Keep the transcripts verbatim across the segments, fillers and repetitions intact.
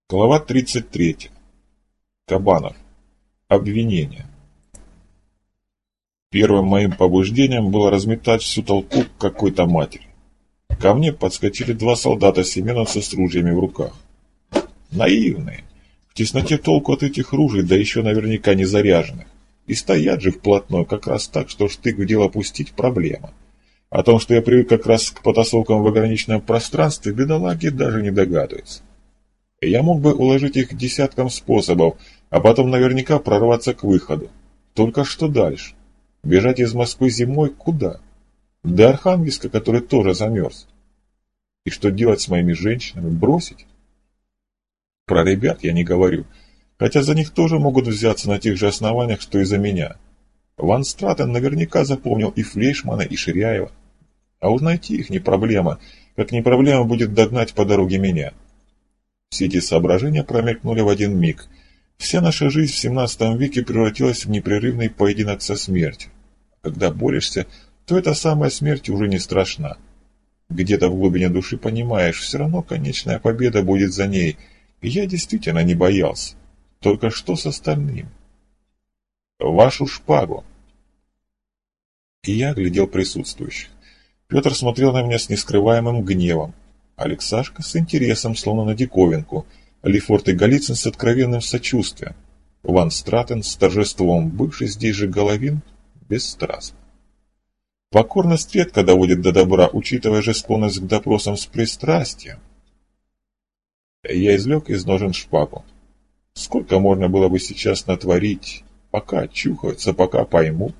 Глава тридцать третья. Кабанов. Обвинение. Первым моим побуждением было разметать всю толпу к какой-то матери. Ко мне подскочили два солдата-семеновца с ружьями в руках. Наивные. В тесноте толку от этих ружей, да еще наверняка не заряженных. И стоят же вплотную как раз так, что штык в дело пустить проблема. О том, что я привык как раз к потасовкам в ограниченном пространстве, бедолаги даже не догадываются. Я мог бы уложить их десятком способов, а потом наверняка прорваться к выходу. Только что дальше? Бежать из Москвы зимой куда? До Архангельска, который тоже замерз. И что делать с моими женщинами? Бросить? Про ребят я не говорю, хотя за них тоже могут взяться на тех же основаниях, что и за меня. Ван Стратен наверняка запомнил и Флейшмана, и Ширяева. А уж найти их не проблема, как не проблема будет догнать по дороге меня. Все эти соображения промелькнули в один миг. Вся наша жизнь в семнадцатом веке превратилась в непрерывный поединок со смертью. Когда борешься, то эта самая смерть уже не страшна. Где-то в глубине души понимаешь, все равно конечная победа будет за ней. И я действительно не боялся. Только что с остальным? Вашу шпагу. И я глядел присутствующих. Петр смотрел на меня с нескрываемым гневом. Алексашка с интересом, словно на диковинку, Лефорт и Голицын с откровенным сочувствием, Ван Стратен с торжеством, бывший здесь же Головин, бесстрастно. Покорность редко доводит до добра, учитывая же склонность к допросам с пристрастием. Я извлек из ножен шпагу. Сколько можно было бы сейчас натворить, пока очухаются, пока поймут?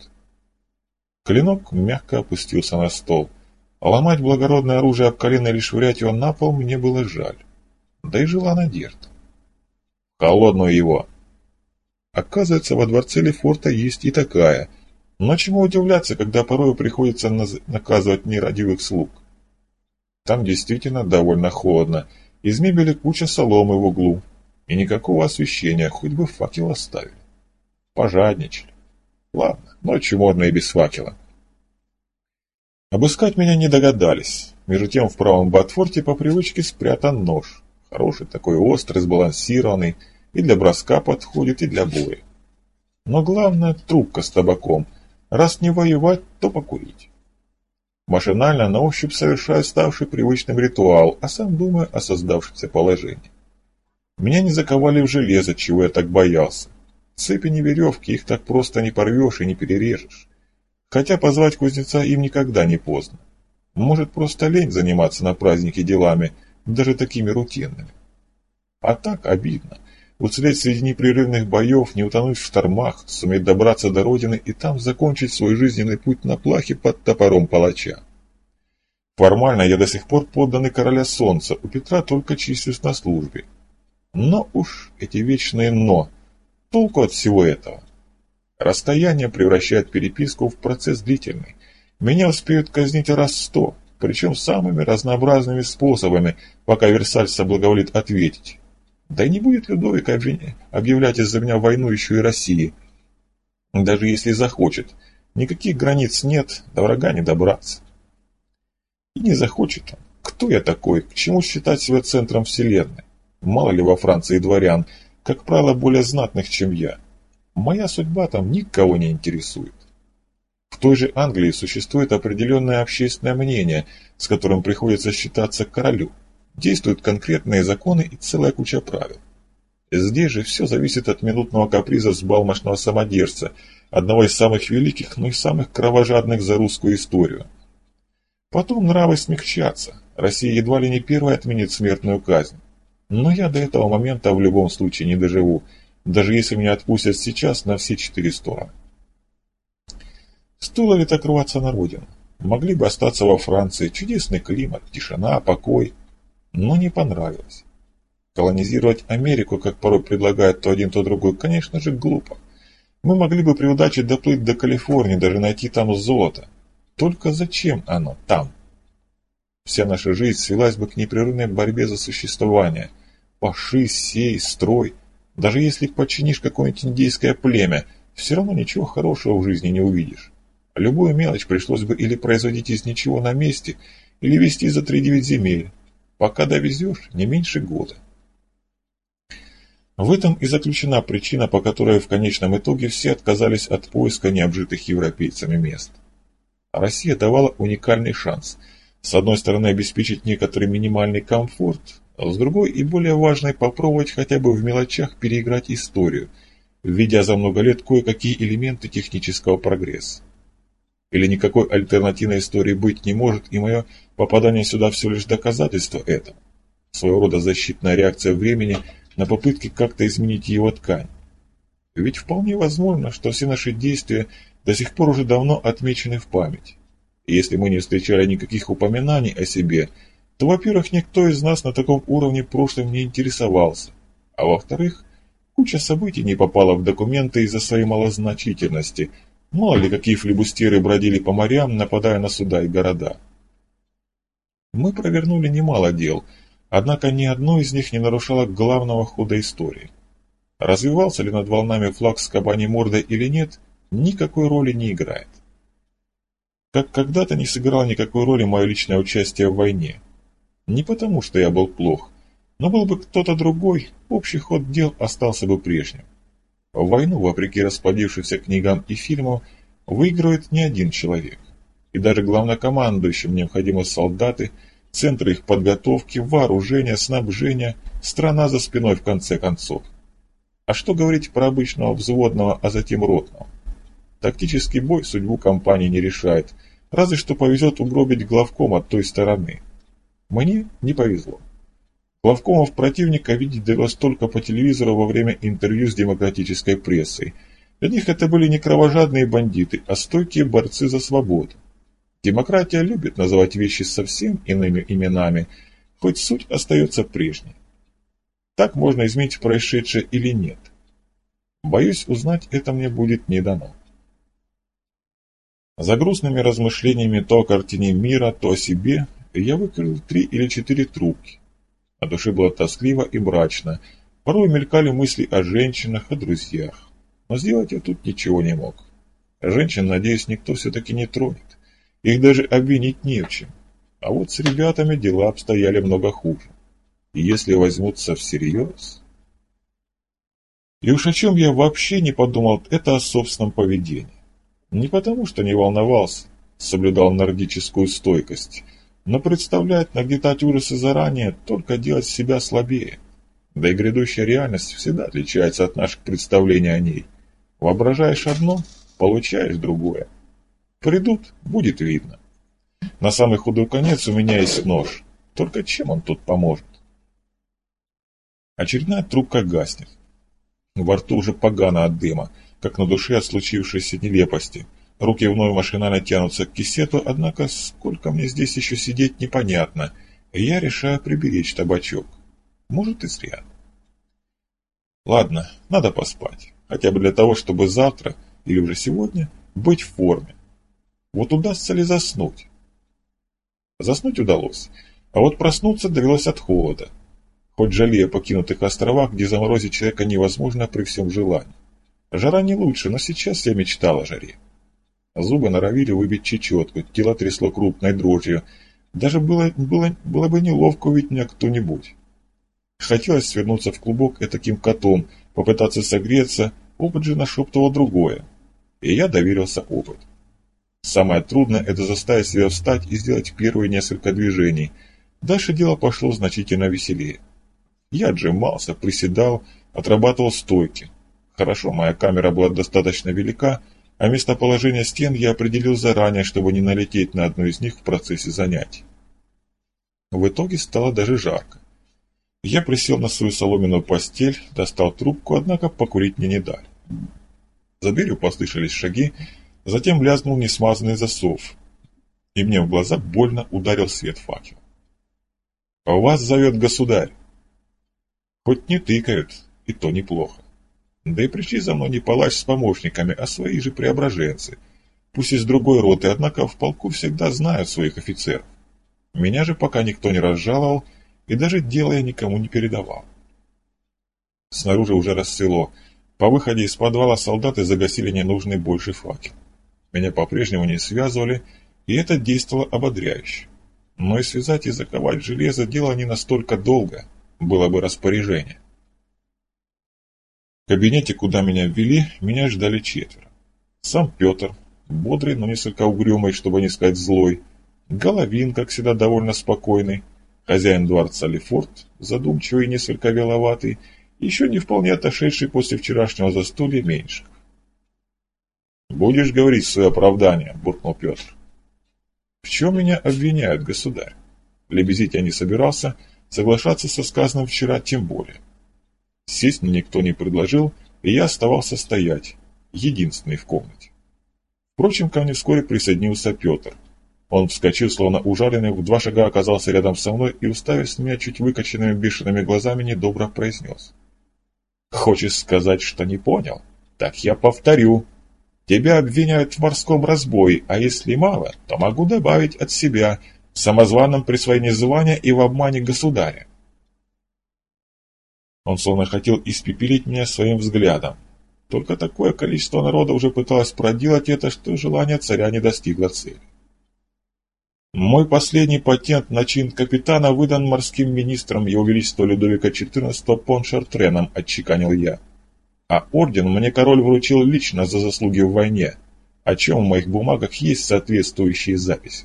Клинок мягко опустился на стол. Ломать благородное оружие об колено или швырять его на пол мне было жаль. Да и жила надежда. Холодную его. Оказывается, во дворце Лефорта есть и такая. Но чему удивляться, когда порою приходится наказывать нерадивых слуг? Там действительно довольно холодно. Из мебели куча соломы в углу. И никакого освещения, хоть бы факел оставили. Пожадничали. Ладно, ночью можно и без факела. Обыскать меня не догадались. Между тем в правом ботфорте по привычке спрятан нож. Хороший такой, острый, сбалансированный. И для броска подходит, и для боя. Но главное — трубка с табаком. Раз не воевать, то покурить. Машинально на ощупь совершаю ставший привычным ритуал, а сам думаю о создавшемся положении. Меня не заковали в железо, чего я так боялся. Цепи не веревки, их так просто не порвешь и не перережешь. Хотя позвать кузнеца им никогда не поздно. Может, просто лень заниматься на празднике делами, даже такими рутинными. А так обидно. Уцелеть среди непрерывных боев, не утонуть в штормах, суметь добраться до родины и там закончить свой жизненный путь на плахе под топором палача. Формально я до сих пор подданный короля солнца, у Петра только числюсь на службе. Но уж эти вечные «но». Толку от всего этого? Расстояние превращает переписку в процесс длительный. Меня успеют казнить раз сто, причем самыми разнообразными способами, пока Версаль соблаговолит ответить. Да и не будет Людовик объявлять из-за меня войну еще и России. Даже если захочет. Никаких границ нет, до врага не добраться. И не захочет он. Кто я такой? К чему считать себя центром вселенной? Мало ли во Франции дворян, как правило, более знатных, чем я. Моя судьба там никого не интересует. В той же Англии существует определенное общественное мнение, с которым приходится считаться королю. Действуют конкретные законы и целая куча правил. Здесь же все зависит от минутного каприза взбалмошного самодержца, одного из самых великих, но и самых кровожадных за русскую историю. Потом нравы смягчатся. Россия едва ли не первая отменит смертную казнь. Но я до этого момента в любом случае не доживу, даже если меня отпустят сейчас на все четыре стороны. Стоило ли так рваться на родину? Могли бы остаться во Франции, чудесный климат, тишина, покой. Но не понравилось. Колонизировать Америку, как порой предлагают то один, то другой, конечно же, глупо. Мы могли бы при удаче доплыть до Калифорнии, даже найти там золото. Только зачем оно там? Вся наша жизнь свелась бы к непрерывной борьбе за существование. Паши, сей, строй. Даже если подчинишь какое-нибудь индейское племя, все равно ничего хорошего в жизни не увидишь. Любую мелочь пришлось бы или производить из ничего на месте, или везти за три девять земель. Пока довезешь, не меньше года. В этом и заключена причина, по которой в конечном итоге все отказались от поиска необжитых европейцами мест. А Россия давала уникальный шанс. С одной стороны, обеспечить некоторый минимальный комфорт, а с другой и более важной попробовать хотя бы в мелочах переиграть историю, введя за много лет кое-какие элементы технического прогресса. Или никакой альтернативной истории быть не может, и мое попадание сюда всего лишь доказательство этого. Своего рода защитная реакция времени на попытки как-то изменить его ткань. Ведь вполне возможно, что все наши действия до сих пор уже давно отмечены в память. И если мы не встречали никаких упоминаний о себе, то, во-первых, никто из нас на таком уровне прошлым не интересовался, а во-вторых, куча событий не попала в документы из-за своей малозначительности, мало ли какие флибустеры бродили по морям, нападая на суда и города. Мы провернули немало дел, однако ни одно из них не нарушало главного хода истории. Развивался ли над волнами флаг с кабаней мордой или нет, никакой роли не играет. Как когда-то не сыграло никакой роли мое личное участие в войне. Не потому, что я был плох, но был бы кто-то другой, общий ход дел остался бы прежним. В войну, вопреки расплодившимся книгам и фильмам, выигрывает не один человек. И даже главнокомандующим необходимы солдаты, центры их подготовки, вооружения, снабжения, страна за спиной в конце концов. А что говорить про обычного взводного, а затем ротного? Тактический бой судьбу кампании не решает, разве что повезет угробить главком от той стороны. Мне не повезло. Главкомов противника видеть довелось только по телевизору во время интервью с демократической прессой. Для них это были не кровожадные бандиты, а стойкие борцы за свободу. Демократия любит называть вещи совсем иными именами, хоть суть остается прежней. Так можно изменить происшедшее или нет? Боюсь, узнать это мне будет не дано. За грустными размышлениями то о картине мира, то о себе я выкурил три или четыре трубки. На душе было тоскливо и мрачно, порой мелькали мысли о женщинах, о друзьях. Но сделать я тут ничего не мог. Женщин, надеюсь, никто все-таки не тронет. Их даже обвинить не в чем. А вот с ребятами дела обстояли много хуже. И если возьмутся всерьез... И уж о чем я вообще не подумал, это о собственном поведении. Не потому, что не волновался, соблюдал нордическую стойкость, но представлять, нагнетать ужасы заранее, только делать себя слабее. Да и грядущая реальность всегда отличается от наших представлений о ней. Воображаешь одно, получаешь другое. Придут, будет видно. На самый худой конец у меня есть нож, только чем он тут поможет? Очередная трубка гаснет. Во рту уже погано от дыма, как на душе от случившейся нелепости. Руки вновь машинально тянутся к кисету, однако сколько мне здесь еще сидеть непонятно, и я решаю приберечь табачок. Может и зря. Ладно, надо поспать, хотя бы для того, чтобы завтра, или уже сегодня, быть в форме. Вот удастся ли заснуть? Заснуть удалось, а вот проснуться довелось от холода. Хоть жалея о покинутых островах, где заморозить человека невозможно при всем желании. Жара не лучше, но сейчас я мечтал о жаре. Зубы норовили выбить чечетку, тело трясло крупной дрожью. Даже было, было, было бы неловко увидеть меня кто-нибудь. Хотелось свернуться в клубок этаким котом, попытаться согреться, опыт же нашептывал другое. И я доверился опыту. Самое трудное – это заставить себя встать и сделать первые несколько движений. Дальше дело пошло значительно веселее. Я отжимался, приседал, отрабатывал стойки. Хорошо, моя камера была достаточно велика, а местоположение стен я определил заранее, чтобы не налететь на одну из них в процессе занятий. В итоге стало даже жарко. Я присел на свою соломенную постель, достал трубку, однако покурить мне не дали. За дверью послышались шаги, затем лязнул несмазанный засов, и мне в глаза больно ударил свет факела. «Вас зовет государь!» Хоть не тыкают, и то неплохо. Да и пришли за мной не палач с помощниками, а свои же преображенцы. Пусть из другой роты, однако в полку всегда знают своих офицеров. Меня же пока никто не разжаловал, и даже дело я никому не передавал. Снаружи уже рассвело. По выходе из подвала солдаты загасили ненужный больше факел. Меня по-прежнему не связывали, и это действовало ободряюще. Но и связать и заковать железо дело не настолько долго, было бы распоряжение. кабинете, куда меня ввели, меня ждали четверо. Сам Петр, бодрый, но несколько угрюмый, чтобы не сказать злой, Головин, как всегда, довольно спокойный, хозяин дворца Лефорт, задумчивый и несколько вяловатый, еще не вполне отошедший после вчерашнего застолья Меньшиков. «Будешь говорить свое оправдание», — буркнул Петр. «В чем меня обвиняют, государь?» Лебезить я не собирался, соглашаться со сказанным вчера тем более. Сесть мне никто не предложил, и я оставался стоять, единственный в комнате. Впрочем, ко мне вскоре присоединился Петр. Он вскочил, словно ужаленный, в два шага оказался рядом со мной и, уставясь на меня чуть выкоченными бешеными глазами, недобро произнес. «Хочешь сказать, что не понял? Так я повторю. Тебя обвиняют в морском разбое, а если мало, то могу добавить от себя в самозваном присвоении звания и в обмане государя». Он словно хотел испепелить меня своим взглядом. Только такое количество народа уже пыталось проделать это, что желание царя не достигло цели. «Мой последний патент на чин капитана выдан морским министром Его Величества Людовика четырнадцатого Поншартреном», — отчеканил я. «А орден мне король вручил лично за заслуги в войне, о чем в моих бумагах есть соответствующие записи».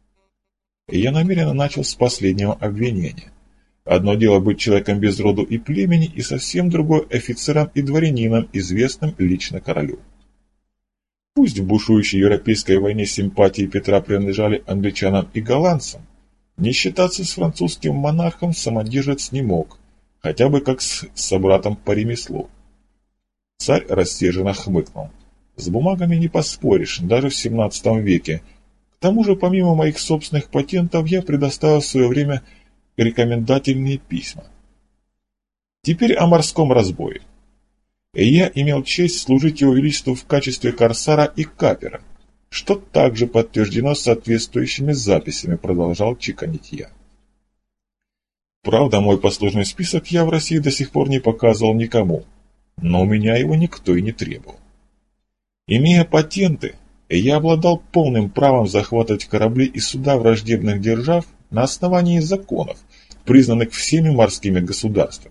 И я намеренно начал с последнего обвинения. Одно дело быть человеком без роду и племени, и совсем другое офицером и дворянином, известным лично королю. Пусть в бушующей европейской войне симпатии Петра принадлежали англичанам и голландцам, не считаться с французским монархом самодержец не мог, хотя бы как с собратом по ремеслу. Царь рассерженно хмыкнул. С бумагами не поспоришь, даже в семнадцатом веке. К тому же, помимо моих собственных патентов, я предоставил в свое время рекомендательные письма. Теперь о морском разбое. Я имел честь служить Его Величеству в качестве корсара и капера, что также подтверждено соответствующими записями, продолжал чеканить я. Правда, мой послужной список я в России до сих пор не показывал никому, но у меня его никто и не требовал. Имея патенты, я обладал полным правом захватывать корабли и суда враждебных держав на основании законов, признанных всеми морскими государствами.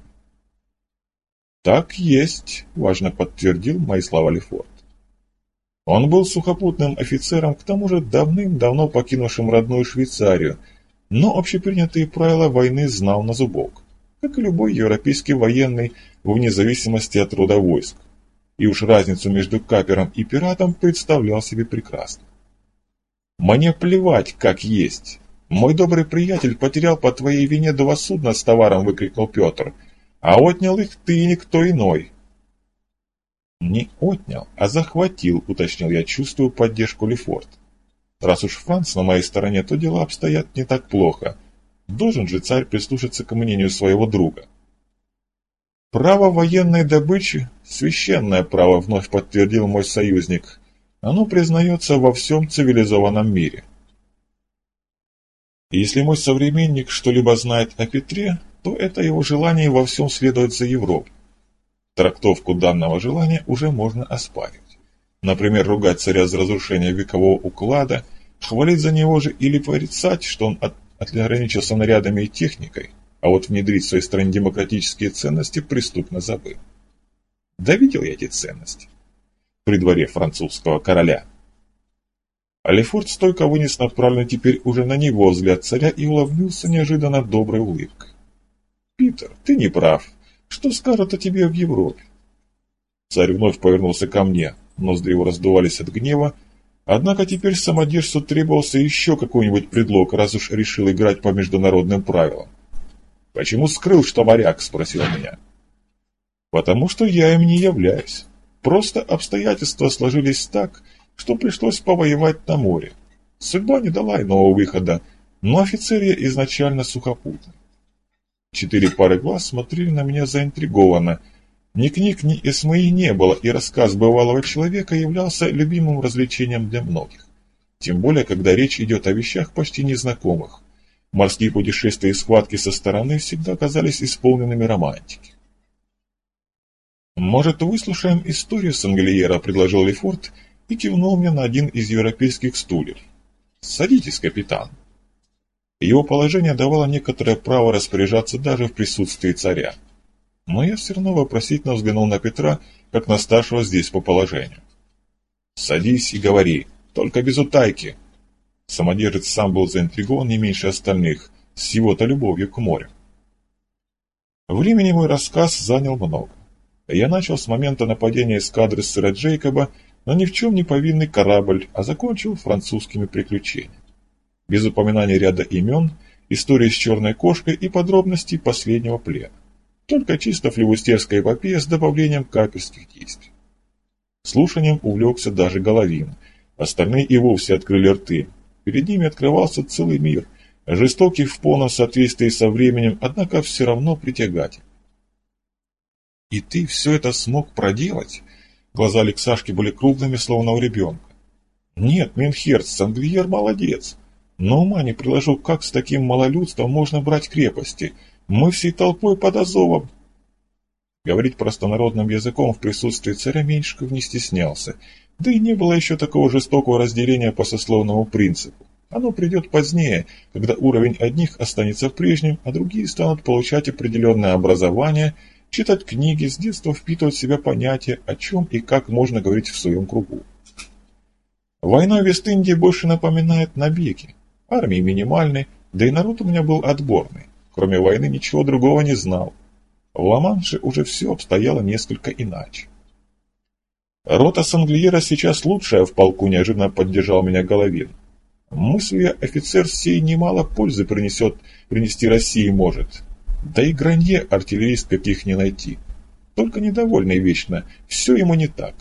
«Так есть», — важно подтвердил мои слова Лефорт. Он был сухопутным офицером, к тому же давным-давно покинувшим родную Швейцарию, но общепринятые правила войны знал на зубок, как и любой европейский военный, вне зависимости от рода войск, и уж разницу между капером и пиратом представлял себе прекрасно. «Мне плевать, как есть. Мой добрый приятель потерял по твоей вине два судна с товаром», — выкрикнул Петр. «А отнял их ты и никто иной». «Не отнял, а захватил», — уточнил я, чувствую поддержку Лефорт. «Раз уж Франц на моей стороне, то дела обстоят не так плохо. Должен же царь прислушаться к мнению своего друга». «Право военной добычи — священное право», — вновь подтвердил мой союзник. «Оно признается во всем цивилизованном мире». Если мой современник что-либо знает о Петре, то это его желание во всем следовать за Европой. Трактовку данного желания уже можно оспаривать. Например, ругать царя за разрушение векового уклада, хвалить за него же или порицать, что он от, ограничился нарядами и техникой, а вот внедрить в своей стране демократические ценности преступно забыл. Да видел я эти ценности при дворе французского короля. А Лефорт стойко вынес направленный теперь уже на него взгляд царя и улыбнулся неожиданно доброй улыбкой. «Питер, ты не прав. Что скажут о тебе в Европе?» Царь вновь повернулся ко мне, ноздри его раздувались от гнева, однако теперь самодержцу требовался еще какой-нибудь предлог, раз уж решил играть по международным правилам. «Почему скрыл, что моряк?» — спросил меня. «Потому что я им не являюсь. Просто обстоятельства сложились так, что пришлось повоевать на море. Судьба не дала иного выхода, но офицер я изначально сухопутный». Четыре пары глаз смотрели на меня заинтригованно. Ни книг, ни эсмеи не было, и рассказ бывалого человека являлся любимым развлечением для многих. Тем более, когда речь идет о вещах почти незнакомых. Морские путешествия и схватки со стороны всегда казались исполненными романтики. «Может, выслушаем историю Сен-Галиера?» — предложил Лефорт и кивнул мне на один из европейских стульев. «Садитесь, капитан». Его положение давало некоторое право распоряжаться даже в присутствии царя. Но я все равно вопросительно взглянул на Петра, как на старшего здесь по положению. «Садись и говори, только без утайки». Самодержец сам был заинтригован не меньше остальных, с его-то любовью к морю. Времени мой рассказ занял много. Я начал с момента нападения эскадры сэра Джейкоба на ни в чем не повинный корабль, а закончил французскими приключениями. Без упоминания ряда имен, истории с черной кошкой и подробностей последнего плена. Только чисто флевустерская эпопея с добавлением капельских действий. Слушанием увлекся даже Головин. Остальные и вовсе открыли рты. Перед ними открывался целый мир, жестокий в полном соответствии со временем, однако все равно притягательный. «И ты все это смог проделать?» Глаза Алексашки были круглыми, словно у ребенка. «Нет, Минхерц, Санглиер молодец. Но ума не приложу, как с таким малолюдством можно брать крепости. Мы всей толпой под Азовом». Говорить простонародным языком в присутствии царя Меньшиков не стеснялся, да и не было еще такого жестокого разделения по сословному принципу. Оно придет позднее, когда уровень одних останется прежним, а другие станут получать определенное образование, читать книги, с детства впитывать в себя понятия, о чем и как можно говорить в своем кругу. Война в Вест-Индии больше напоминает набеги. Армии минимальной, да и народ у меня был отборный. Кроме войны ничего другого не знал. В Ла-Манше уже все обстояло несколько иначе. «Рота Санглиера сейчас лучшая в полку», — неожиданно поддержал меня Головин. «Мыслью офицер сей немало пользы принесет, принести России может. Да и Гранье артиллерист каких не найти. Только недовольный вечно, все ему не так».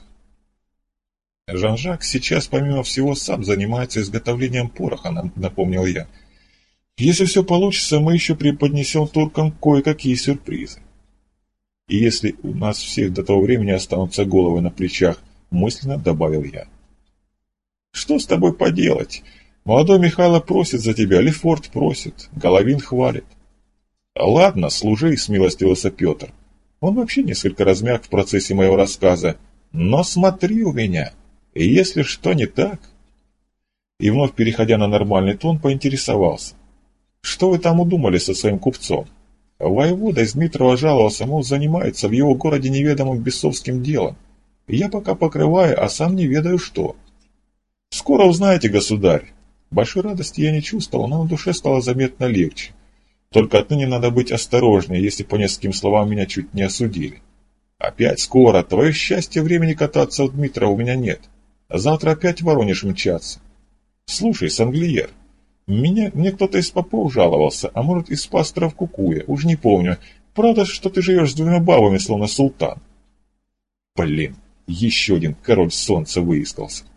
«Жан-Жак сейчас, помимо всего, сам занимается изготовлением пороха», — напомнил я. «Если все получится, мы еще преподнесем туркам кое-какие сюрпризы. И если у нас всех до того времени останутся головы на плечах», — мысленно добавил я. «Что с тобой поделать? Молодой Михайло просит за тебя, Лефорт просит, Головин хвалит». «Ладно, служи», — смилостивился Петр. Он вообще несколько размяк в процессе моего рассказа. «Но смотри у меня, и если что не так...» И вновь, переходя на нормальный тон, поинтересовался. «Что вы там удумали со своим купцом? Воевода из Дмитрова жаловался, мол, занимается в его городе неведомым бесовским делом. Я пока покрываю, а сам не ведаю что». «Скоро узнаете, государь». Большой радости я не чувствовал, но на душе стало заметно легче. Только отныне надо быть осторожнее, если по нескольким словам меня чуть не осудили. «Опять скоро. Твое счастье, времени кататься в Дмитрово у меня нет. Завтра опять в Воронеж мчаться. Слушай, Санглиер, меня, мне кто-то из попов жаловался, а может из пасторов Кукуя, уж не помню. Правда, что ты живешь с двумя бабами, словно султан». Блин, еще один король солнца выискался.